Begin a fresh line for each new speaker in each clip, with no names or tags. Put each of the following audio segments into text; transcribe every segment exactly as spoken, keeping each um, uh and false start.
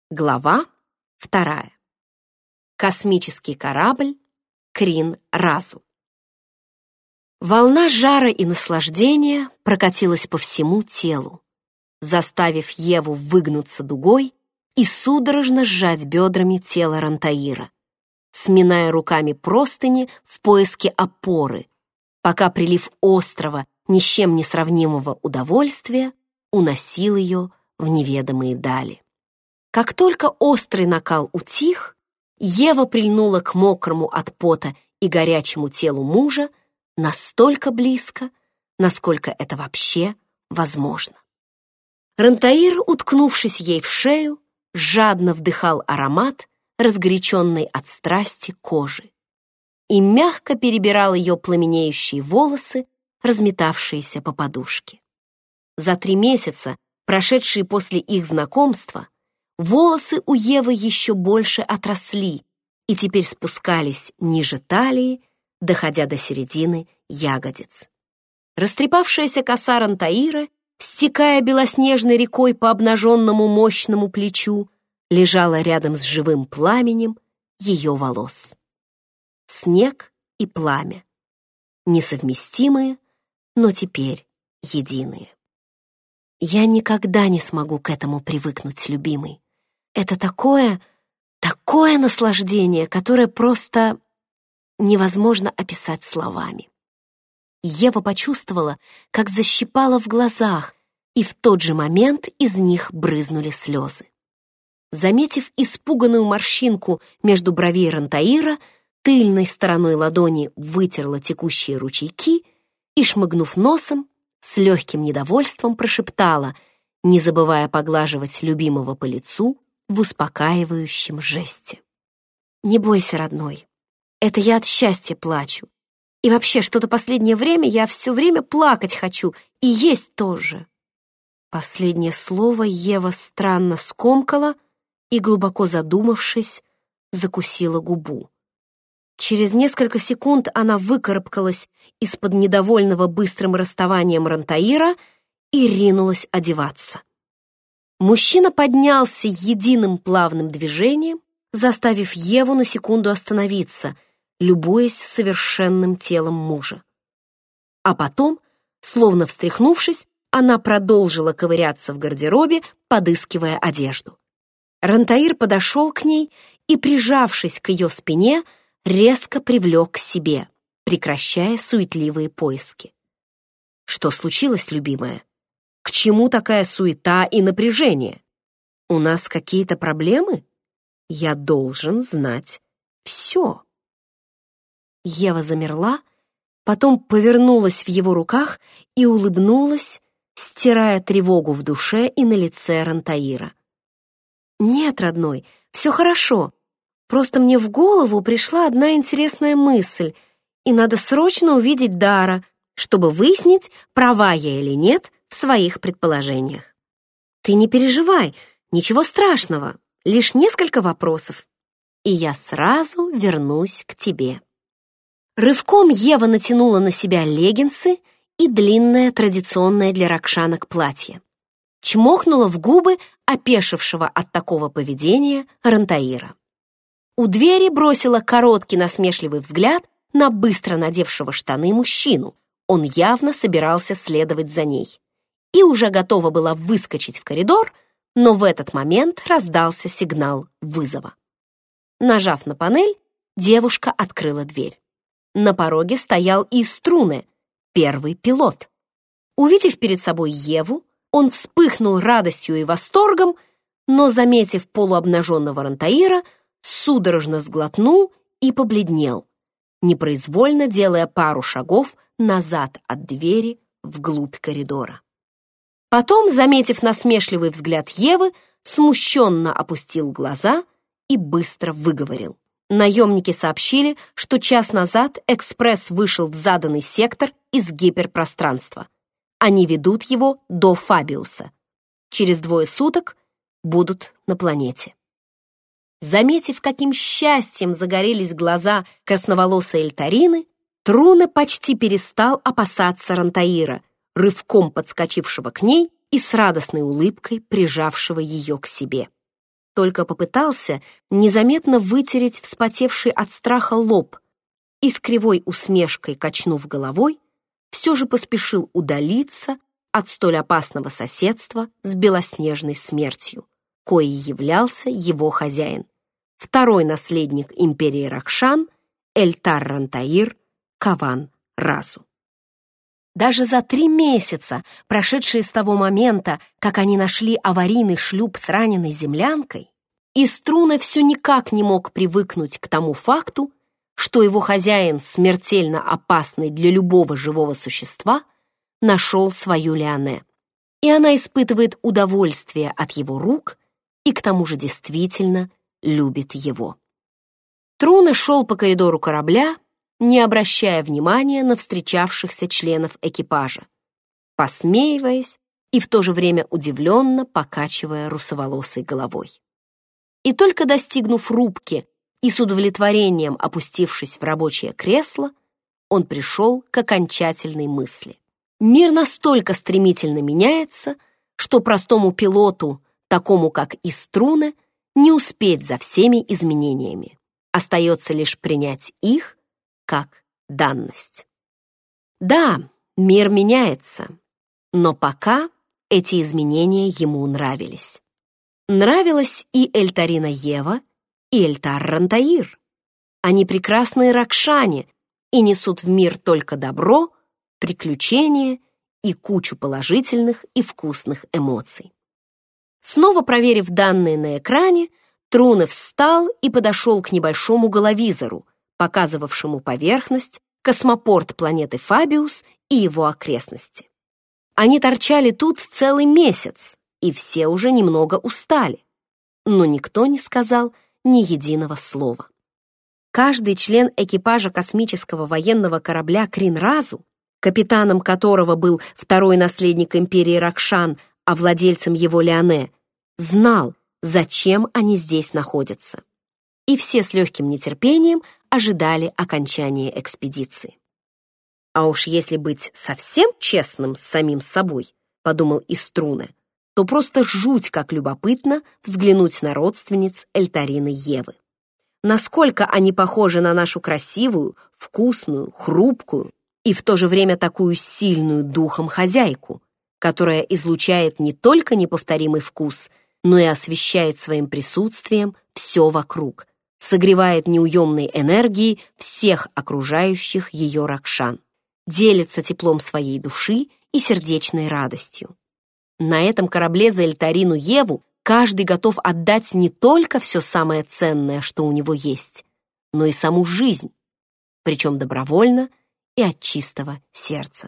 Глава вторая. Космический корабль Крин-Разу. Волна жара и наслаждения прокатилась по всему телу, заставив Еву выгнуться дугой и судорожно сжать бедрами тело Рантаира, сминая руками простыни в поиске опоры, пока прилив острого, ни с чем не сравнимого удовольствия уносил ее в неведомые дали. Как только острый накал утих, Ева прильнула к мокрому от пота и горячему телу мужа настолько близко, насколько это вообще возможно. Рантаир, уткнувшись ей в шею, жадно вдыхал аромат, разгоряченной от страсти кожи, и мягко перебирал ее пламенеющие волосы, разметавшиеся по подушке. За три месяца, прошедшие после их знакомства, волосы у Евы еще больше отросли и теперь спускались ниже талии, доходя до середины ягодиц. Растрепавшаяся коса Рантаира, стекая белоснежной рекой по обнаженному мощному плечу, лежала рядом с живым пламенем ее волос. Снег и пламя. Несовместимые, но теперь единые. Я никогда не смогу к этому привыкнуть, любимый. Это такое, такое наслаждение, которое просто невозможно описать словами. Ева почувствовала, как защипало в глазах, и в тот же момент из них брызнули слезы. Заметив испуганную морщинку между бровей Рантаира, тыльной стороной ладони вытерла текущие ручейки и, шмыгнув носом, с легким недовольством прошептала, не забывая поглаживать любимого по лицу в успокаивающем жесте. «Не бойся, родной, это я от счастья плачу. И вообще, что-то последнее время я все время плакать хочу, и есть тоже». Последнее слово Ева странно скомкала и, глубоко задумавшись, закусила губу. Через несколько секунд она выкарабкалась из-под недовольного быстрым расставанием Рантаира и ринулась одеваться. Мужчина поднялся единым плавным движением, заставив Еву на секунду остановиться, любуясь совершенным телом мужа. А потом, словно встряхнувшись, она продолжила ковыряться в гардеробе, подыскивая одежду. Рантаир подошел к ней и, прижавшись к ее спине, резко привлек к себе, прекращая суетливые поиски. «Что случилось, любимая? К чему такая суета и напряжение? У нас какие-то проблемы? Я должен знать все». Ева замерла, потом повернулась в его руках и улыбнулась, стирая тревогу в душе и на лице Рантаира. «Нет, родной, все хорошо. Просто мне в голову пришла одна интересная мысль, и надо срочно увидеть Дара, чтобы выяснить, права я или нет в своих предположениях. Ты не переживай, ничего страшного, лишь несколько вопросов, и я сразу вернусь к тебе». Рывком Ева натянула на себя леггинсы и длинное традиционное для ракшанок платье. Чмокнула в губы опешившего от такого поведения Рантаира. У двери бросила короткий насмешливый взгляд на быстро надевшего штаны мужчину. Он явно собирался следовать за ней. И уже готова была выскочить в коридор, но в этот момент раздался сигнал вызова. Нажав на панель, девушка открыла дверь. На пороге стоял и Струне, первый пилот. Увидев перед собой Еву, он вспыхнул радостью и восторгом, но, заметив полуобнаженного Рантаира, судорожно сглотнул и побледнел, непроизвольно делая пару шагов назад от двери вглубь коридора. Потом, заметив насмешливый взгляд Евы, смущенно опустил глаза и быстро выговорил. Наемники сообщили, что час назад экспресс вышел в заданный сектор из гиперпространства. Они ведут его до Фабиуса. Через двое суток будут на планете. Заметив, каким счастьем загорелись глаза красноволосой Эльтарины, Труне почти перестал опасаться Рантаира, рывком подскочившего к ней и с радостной улыбкой прижавшего ее к себе. только попытался незаметно вытереть вспотевший от страха лоб и с кривой усмешкой, качнув головой, все же поспешил удалиться от столь опасного соседства с белоснежной смертью, коей являлся его хозяин, второй наследник империи Ракшан Эльтар-Рантаир Каван-Разу. Даже за три месяца, прошедшие с того момента, как они нашли аварийный шлюп с раненой землянкой, Иструна все никак не мог привыкнуть к тому факту, что его хозяин, смертельно опасный для любого живого существа, нашел свою Леоне, и она испытывает удовольствие от его рук и к тому же действительно любит его. Труна шел по коридору корабля, не обращая внимания на встречавшихся членов экипажа, посмеиваясь и в то же время удивленно покачивая русоволосой головой. И только достигнув рубки и с удовлетворением опустившись в рабочее кресло, он пришел к окончательной мысли. Мир настолько стремительно меняется, что простому пилоту, такому как Иструна, не успеть за всеми изменениями. Остается лишь принять их как данность. Да, мир меняется, но пока эти изменения ему нравились. Нравилась и Эльтарина Ева, и Эльтар-Рантаир. Они прекрасные ракшане и несут в мир только добро, приключения и кучу положительных и вкусных эмоций. Снова проверив данные на экране, Труна встал и подошел к небольшому головизору, показывавшему поверхность, космопорт планеты Фабиус и его окрестности. Они торчали тут целый месяц, и все уже немного устали, но никто не сказал ни единого слова. Каждый член экипажа космического военного корабля Крин-Разу, капитаном которого был второй наследник империи Ракшан, а владельцем его Леоне, знал, зачем они здесь находятся. И все с легким нетерпением ожидали окончания экспедиции. А уж если быть совсем честным с самим собой, подумал Иструна, то просто жуть как любопытно взглянуть на родственниц Эльтарины Евы. Насколько они похожи на нашу красивую, вкусную, хрупкую и в то же время такую сильную духом хозяйку, которая излучает не только неповторимый вкус, но и освещает своим присутствием все вокруг, согревает неуемной энергией всех окружающих ее ракшан, делится теплом своей души и сердечной радостью. На этом корабле за Эльтарину Еву каждый готов отдать не только все самое ценное, что у него есть, но и саму жизнь, причем добровольно и от чистого сердца.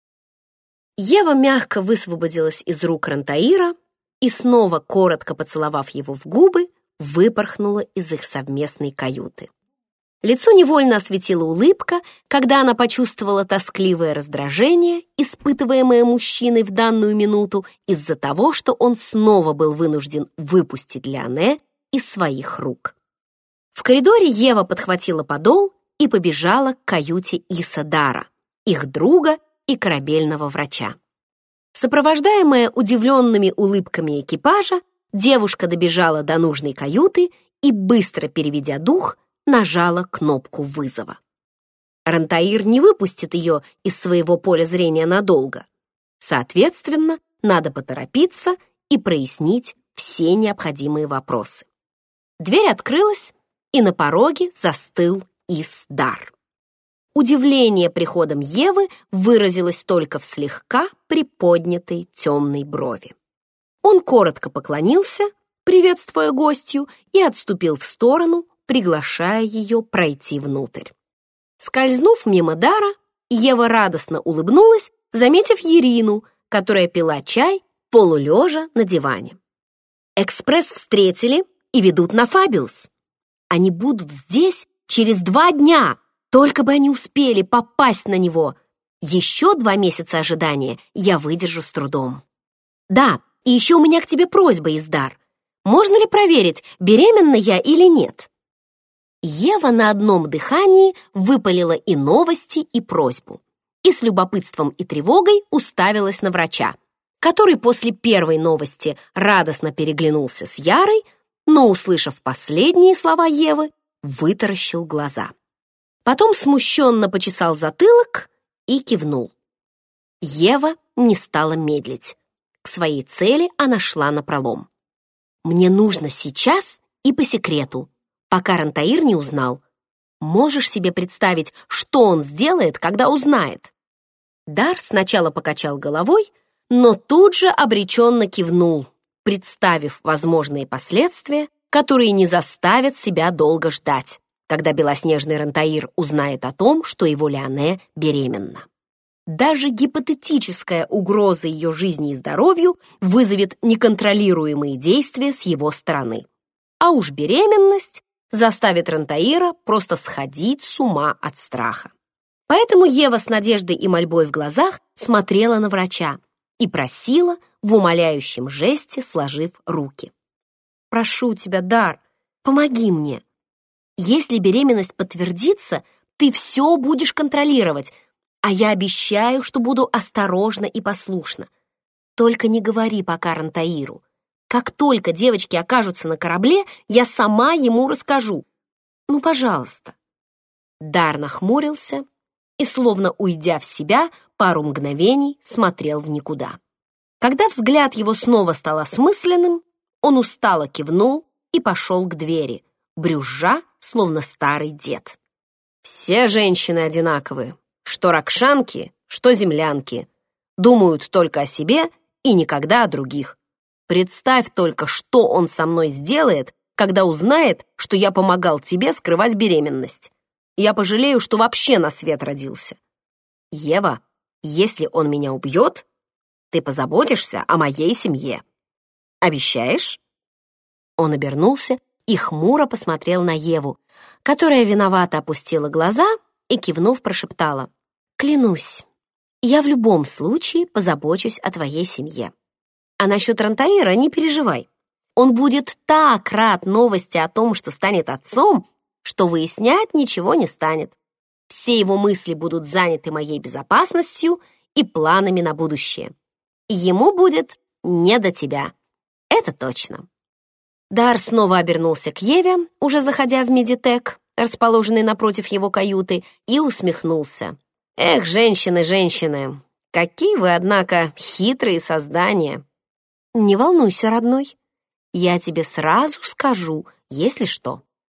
Ева мягко высвободилась из рук Рантаира и, снова коротко поцеловав его в губы, выпорхнула из их совместной каюты. Лицо невольно осветила улыбка, когда она почувствовала тоскливое раздражение, испытываемое мужчиной в данную минуту из-за того, что он снова был вынужден выпустить Леоне из своих рук. В коридоре Ева подхватила подол и побежала к каюте Иса Дара, их друга и корабельного врача. Сопровождаемая удивленными улыбками экипажа, девушка добежала до нужной каюты и, быстро переведя дух, нажала кнопку вызова. Рантаир не выпустит ее из своего поля зрения надолго. Соответственно, надо поторопиться и прояснить все необходимые вопросы. Дверь открылась, и на пороге застыл Ис-Дар. Удивление приходом Евы выразилось только в слегка приподнятой темной брови. Он коротко поклонился, приветствуя гостью, и отступил в сторону, приглашая ее пройти внутрь. Скользнув мимо Дара, Ева радостно улыбнулась, заметив Ирину, которая пила чай, полулежа на диване. Экспресс встретили и ведут на Фабиус. Они будут здесь через два дня, только бы они успели попасть на него. Еще два месяца ожидания я выдержу с трудом. Да, и еще у меня к тебе просьба, Издар. Можно ли проверить, беременна я или нет? Ева на одном дыхании выпалила и новости, и просьбу, и с любопытством и тревогой уставилась на врача, который после первой новости радостно переглянулся с Ярой, но, услышав последние слова Евы, вытаращил глаза. Потом смущенно почесал затылок и кивнул. Ева не стала медлить. К своей цели она шла напролом. «Мне нужно сейчас и по секрету, пока Рантаир не узнал. Можешь себе представить, что он сделает, когда узнает?» Дар сначала покачал головой, но тут же обреченно кивнул, представив возможные последствия, которые не заставят себя долго ждать, когда белоснежный Рантаир узнает о том, что его Леоне беременна. Даже гипотетическая угроза ее жизни и здоровью вызовет неконтролируемые действия с его стороны. А уж беременность заставит Рантаира просто сходить с ума от страха. Поэтому Ева с надеждой и мольбой в глазах смотрела на врача и просила в умоляющем жесте, сложив руки. «Прошу тебя, Дар, помоги мне. Если беременность подтвердится, ты все будешь контролировать, а я обещаю, что буду осторожна и послушна. Только не говори пока Рантаиру. Как только девочки окажутся на корабле, я сама ему расскажу. Ну, пожалуйста». Дар нахмурился и, словно уйдя в себя, пару мгновений смотрел в никуда. Когда взгляд его снова стал осмысленным, он устало кивнул и пошел к двери, брюзжа, словно старый дед. «Все женщины одинаковые, что ракшанки, что землянки, думают только о себе и никогда о других. Представь только, что он со мной сделает, когда узнает, что я помогал тебе скрывать беременность. Я пожалею, что вообще на свет родился. Ева, если он меня убьет, ты позаботишься о моей семье. Обещаешь?» Он обернулся и хмуро посмотрел на Еву, которая виновато опустила глаза и, кивнув, прошептала: «Клянусь, я в любом случае позабочусь о твоей семье. А насчет Рантаира не переживай. Он будет так рад новости о том, что станет отцом, что выяснять ничего не станет. Все его мысли будут заняты моей безопасностью и планами на будущее. Ему будет не до тебя. Это точно». Дар снова обернулся к Еве, уже заходя в медитек, расположенный напротив его каюты, и усмехнулся. «Эх, женщины, женщины, какие вы, однако, хитрые создания!» «Не волнуйся, родной, я тебе сразу скажу, если что».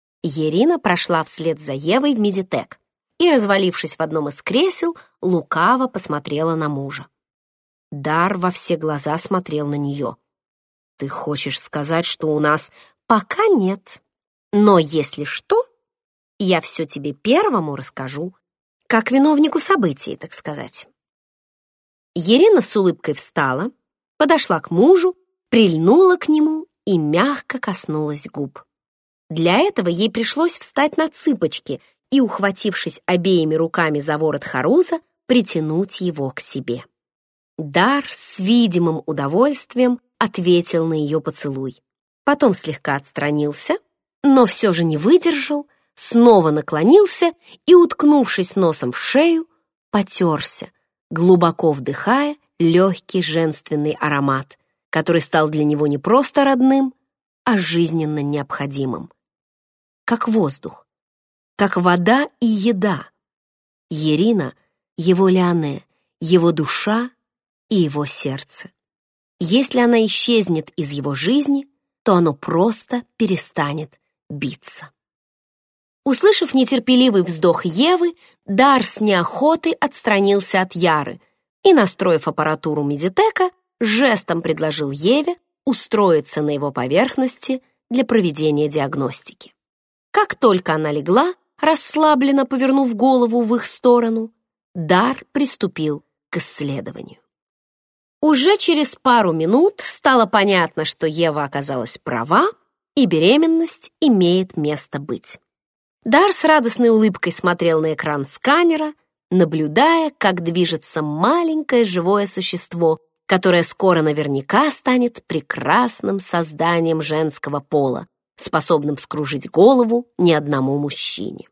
Ирина прошла вслед за Евой в медитек и, развалившись в одном из кресел, лукаво посмотрела на мужа. Дар во все глаза смотрел на нее. «Ты хочешь сказать, что у нас...» «Пока нет. Но если что, я все тебе первому расскажу, как виновнику событий, так сказать». Ирина с улыбкой встала, подошла к мужу, прильнула к нему и мягко коснулась губ. Для этого ей пришлось встать на цыпочки и, ухватившись обеими руками за ворот харуза, притянуть его к себе. Дар с видимым удовольствием ответил на ее поцелуй. Потом слегка отстранился, но все же не выдержал, снова наклонился и, уткнувшись носом в шею, потерся, глубоко вдыхая легкий женственный аромат, который стал для него не просто родным, а жизненно необходимым. Как воздух, как вода и еда. Ирина — его Леоне, его душа и его сердце. Если она исчезнет из его жизни, то оно просто перестанет биться. Услышав нетерпеливый вздох Евы, Дар с неохотой отстранился от Яры и, настроив аппаратуру медитека, жестом предложил Еве устроиться на его поверхности для проведения диагностики. Как только она легла, расслабленно повернув голову в их сторону, Дар приступил к исследованию. Уже через пару минут стало понятно, что Ева оказалась права, и беременность имеет место быть. Дар с радостной улыбкой смотрел на экран сканера, наблюдая, как движется маленькое живое существо, которое скоро наверняка станет прекрасным созданием женского пола, способным вскружить голову ни одному мужчине.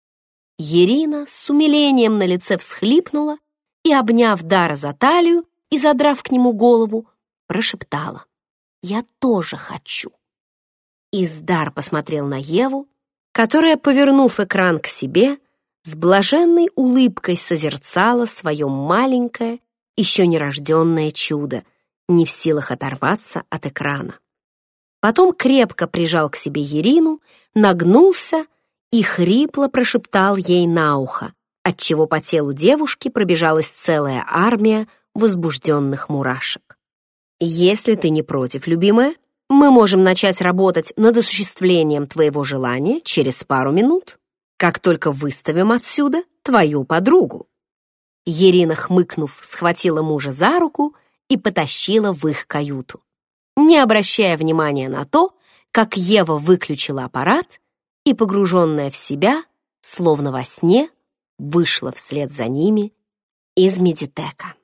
Ирина с умилением на лице всхлипнула и, обняв Дара за талию и задрав к нему голову, прошептала: «Я тоже хочу». Издар посмотрел на Еву, которая, повернув экран к себе, с блаженной улыбкой созерцала свое маленькое, еще нерожденное чудо, не в силах оторваться от экрана. Потом крепко прижал к себе Ирину, нагнулся и хрипло прошептал ей на ухо, отчего по телу девушки пробежалась целая армия возбужденных мурашек. «Если ты не против, любимая, мы можем начать работать над осуществлением твоего желания через пару минут, как только выставим отсюда твою подругу». Ирина, хмыкнув, схватила мужа за руку и потащила в их каюту, не обращая внимания на то, как Ева выключила аппарат и, погруженная в себя, словно во сне, вышла вслед за ними из медитека.